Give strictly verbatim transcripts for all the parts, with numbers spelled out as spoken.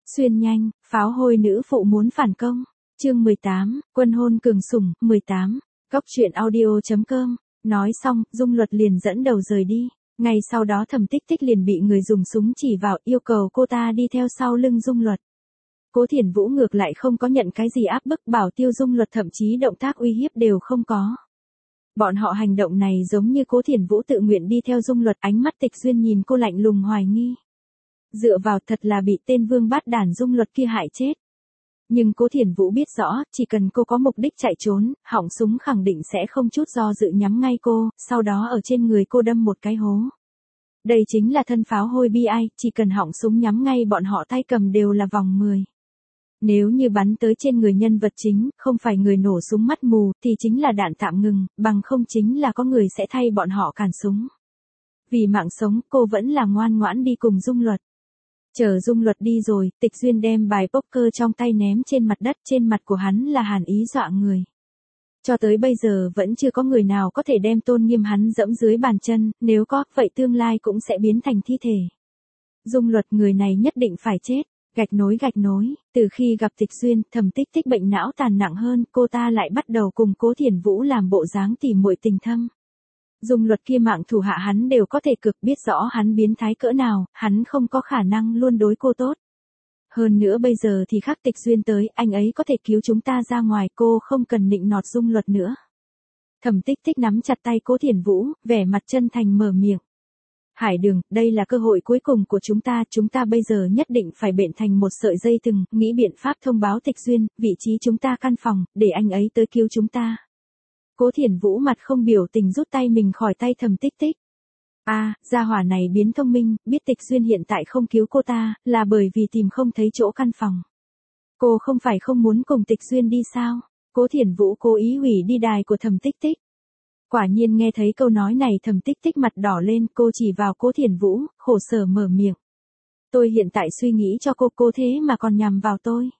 Xuyên nhanh, pháo hôi nữ phụ muốn phản công. Chương mười tám, quân hôn cường sủng, mười tám. Góc truyện audio.com. Nói xong, Dung Luật liền dẫn đầu rời đi. Ngay sau đó Thẩm Tích Tích liền bị người dùng súng chỉ vào, yêu cầu cô ta đi theo sau lưng Dung Luật. Cố Thiển Vũ ngược lại không có nhận cái gì áp bức, bảo tiêu Dung Luật thậm chí động tác uy hiếp đều không có. Bọn họ hành động này giống như Cố Thiển Vũ tự nguyện đi theo Dung Luật, ánh mắt Tịch Duyên nhìn cô lạnh lùng hoài nghi. Dựa vào thật là bị tên vương bát đản Dung Luật kia hại chết. Nhưng Cố Thiển Vũ biết rõ, chỉ cần cô có mục đích chạy trốn, họng súng khẳng định sẽ không chút do dự nhắm ngay cô, sau đó ở trên người cô đâm một cái hố. Đây chính là thân pháo hôi bi ai, chỉ cần họng súng nhắm ngay bọn họ tay cầm đều là vòng mười. Nếu như bắn tới trên người nhân vật chính, không phải người nổ súng mắt mù, thì chính là đạn tạm ngừng, bằng không chính là có người sẽ thay bọn họ cản súng. Vì mạng sống, cô vẫn là ngoan ngoãn đi cùng Dung Luật. Chờ Dung Luật đi rồi, Tịch Duyên đem bài poker trong tay ném trên mặt đất, trên mặt của hắn là hàn ý dọa người. Cho tới bây giờ vẫn chưa có người nào có thể đem tôn nghiêm hắn dẫm dưới bàn chân, nếu có, vậy tương lai cũng sẽ biến thành thi thể. Dung Luật người này nhất định phải chết. Gạch nối gạch nối, từ khi gặp Tịch Duyên, Thẩm Tích Tích bệnh não tàn nặng hơn, cô ta lại bắt đầu cùng Cố Thiển Vũ làm bộ dáng tỉ muội tình thâm. Dung Luật kia mạng thủ hạ hắn đều có thể cực biết rõ hắn biến thái cỡ nào, hắn không có khả năng luôn đối cô tốt. Hơn nữa bây giờ thì khác Tịch Duyên tới, anh ấy có thể cứu chúng ta ra ngoài, cô không cần nịnh nọt Dung Luật nữa. Thẩm Tích Tích nắm chặt tay Cố Thiển Vũ, vẻ mặt chân thành mở miệng. Hải Đường, đây là cơ hội cuối cùng của chúng ta, chúng ta bây giờ nhất định phải bện thành một sợi dây thừng, nghĩ biện pháp thông báo Tịch Duyên, vị trí chúng ta căn phòng, để anh ấy tới cứu chúng ta. Cố Thiển Vũ mặt không biểu tình rút tay mình khỏi tay Thẩm Tích Tích. A, à, gia hỏa này biến thông minh, biết Tịch Duyên hiện tại không cứu cô ta, là bởi vì tìm không thấy chỗ căn phòng. Cô không phải không muốn cùng Tịch Duyên đi sao? Cố Thiển Vũ cố ý hủy đi đài của Thẩm Tích Tích. Quả nhiên nghe thấy câu nói này Thẩm Tích Tích mặt đỏ lên, cô chỉ vào Cố Thiển Vũ, khổ sở mở miệng. Tôi hiện tại suy nghĩ cho cô, cô thế mà còn nhằm vào tôi.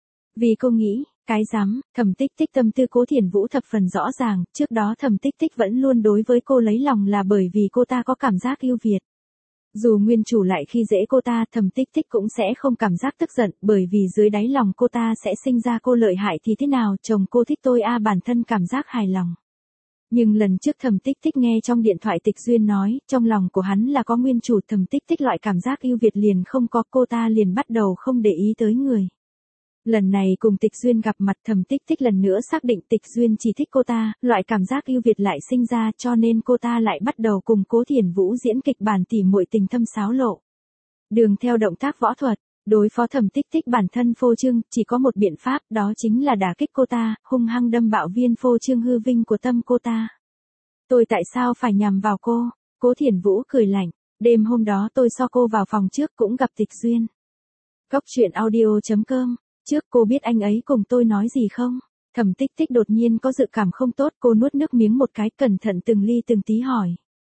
Vì cô nghĩ, cái rắm, Thẩm Tích Tích tâm tư Cố Thiển Vũ thập phần rõ ràng, trước đó Thẩm Tích Tích vẫn luôn đối với cô lấy lòng là bởi vì cô ta có cảm giác yêu Việt. Dù nguyên chủ lại khi dễ cô ta, Thẩm Tích Tích cũng sẽ không cảm giác tức giận, bởi vì dưới đáy lòng cô ta sẽ sinh ra cô lợi hại thì thế nào, chồng cô thích tôi a à, bản thân cảm giác hài lòng. Nhưng lần trước Thẩm Tích Tích nghe trong điện thoại Tịch Duyên nói, trong lòng của hắn là có nguyên chủ, Thẩm Tích Tích loại cảm giác yêu Việt liền không có, cô ta liền bắt đầu không để ý tới người. Lần này cùng Tịch Duyên gặp mặt, Thẩm Tích Tích lần nữa xác định Tịch Duyên chỉ thích cô ta, loại cảm giác yêu Việt lại sinh ra, cho nên cô ta lại bắt đầu cùng Cố Thiển Vũ diễn kịch bản tỉ muội tình thâm xáo lộ. Đường theo động tác võ thuật, đối phó Thẩm Tích Tích bản thân phô trương, chỉ có một biện pháp, đó chính là đả kích cô ta, hung hăng đâm bạo viên phô trương hư vinh của tâm cô ta. Tôi tại sao phải nhằm vào cô? Cố Thiển Vũ cười lạnh, đêm hôm đó tôi so cô vào phòng trước cũng gặp Tịch Duyên. Góc truyện audio.com. Trước cô biết anh ấy cùng tôi nói gì không? Thẩm Tích Tích đột nhiên có dự cảm không tốt, cô nuốt nước miếng một cái, cẩn thận từng ly từng tí hỏi.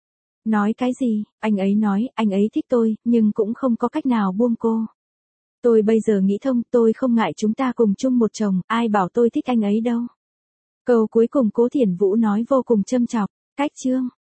Nói cái gì? Anh ấy nói, anh ấy thích tôi, nhưng cũng không có cách nào buông cô. Tôi bây giờ nghĩ thông, tôi không ngại chúng ta cùng chung một chồng, ai bảo tôi thích anh ấy đâu. Câu cuối cùng Cố Thiển Vũ nói vô cùng châm chọc, cách chương.